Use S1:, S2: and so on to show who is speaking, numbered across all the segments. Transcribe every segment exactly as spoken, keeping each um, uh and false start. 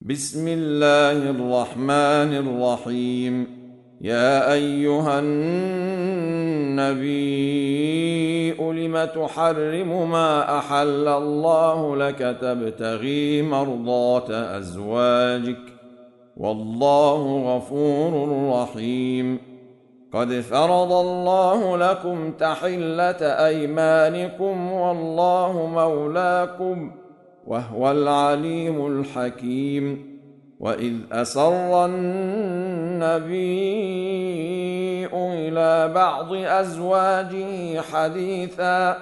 S1: بسم الله الرحمن الرحيم. يا أيها النبي لم تحرم ما أحل الله لك تبتغي مرضات أزواجك والله غفور رحيم. قد فرض الله لكم تحلة أيمانكم والله مولاكم وهو العليم الحكيم. وإذ أسر النبي إلى بعض أزواجه حديثا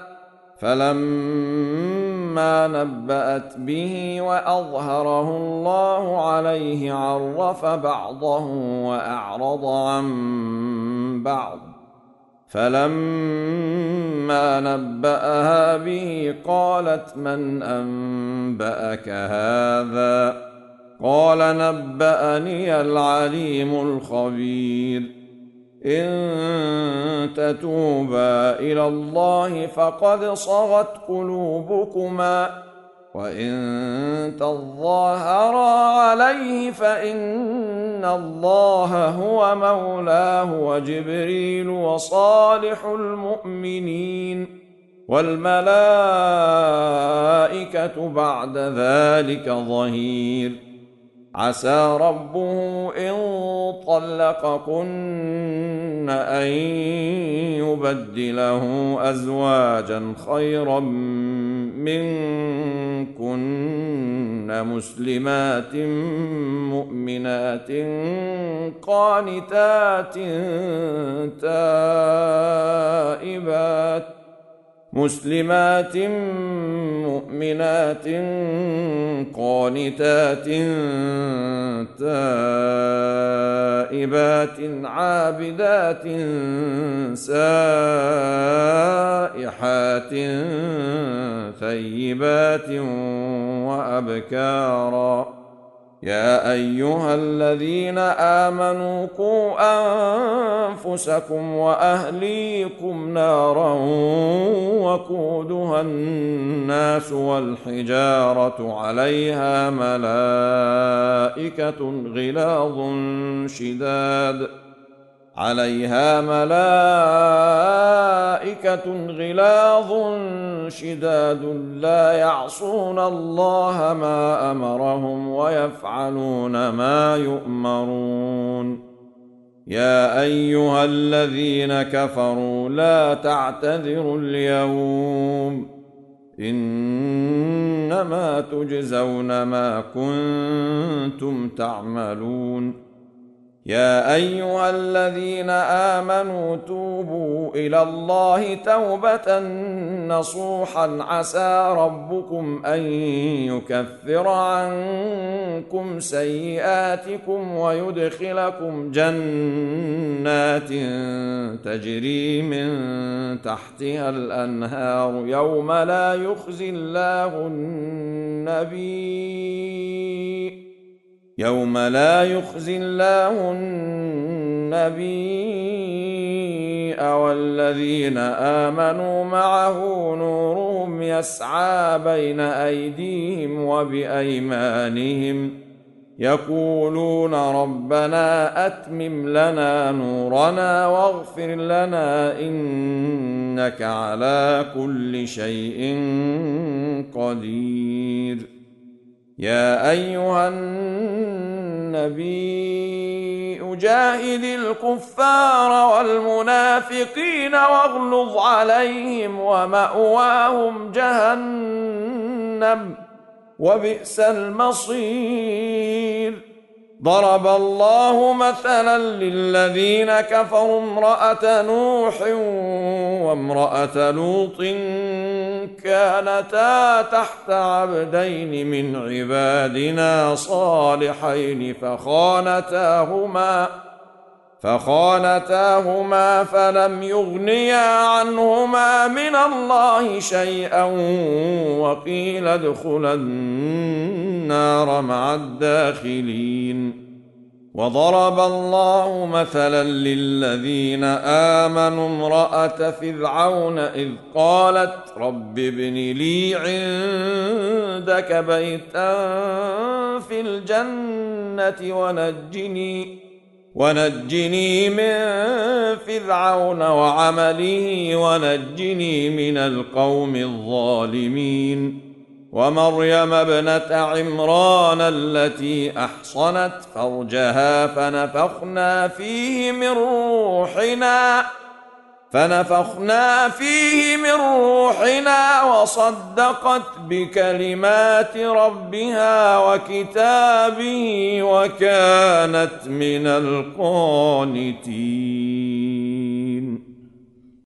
S1: فلما نبأت به وأظهره الله عليه عرف بعضه وأعرض عن بعض، فلما نبأها به قالت من أنبأك هذا؟ قال نبأني العليم الخبير. إن تتوبا إلى الله فقد صغت قلوبكما وإن تظاهرا عليه فإن الله هو مولاه وجبريل وصالح المؤمنين والملائكة بعد ذلك ظهير. عسى ربه إن طلقكن أن يبدله أزواجا خيرا منكن مسلمات مؤمنات قانتات تائبات مسلمات مؤمنات قانتات تائبات عابدات سائحات ثيبات وأبكارا. يا أيها الذين آمنوا قوا أنفسكم وأهليكم نارا وقودها الناس والحجارة عليها ملائكة غلاظ شداد عليها ملائكة غلاظ شداد لا يعصون الله ما أمرهم ويفعلون ما يؤمرون. يا أيها الذين كفروا لا تعتذروا اليوم إنما تجزون ما كنتم تعملون. يا أيها الذين آمنوا توبوا إلى الله توبة نصوحا عسى ربكم أن يكفر عنكم سيئاتكم ويدخلكم جنات تجري من تحتها الأنهار يوم لا يخزي الله النبي يوم لا يخزي الله النبي والذين آمنوا معه نورهم يسعى بين أيديهم وبأيمانهم يقولون ربنا أتمم لنا نورنا واغفر لنا إنك على كل شيء قدير. يا أيها النبي جاهد الكفار والمنافقين واغلظ عليهم ومأواهم جهنم وبئس المصير. ضرب الله مثلا للذين كفروا امرأة نوح وامرأة لوط كانتا تحت عبدين من عبادنا صالحين فخانتاهما فخانتاهما فلم يغنيا عنهما من الله شيئا وقيل ادخلا النار مع الداخلين. وضرب الله مثلا للذين آمنوا امرأة فرعون إذ قالت رب ابن لي عندك بيتا في الجنة ونجني ونجني من فرعون وعمله ونجني من القوم الظالمين ومريم ابنة عمران التي أحصنت فرجها فنفخنا فيه من روحنا فنفخنا فيه من روحنا وصدقت بكلمات ربها وكتابه وكانت من القانتين.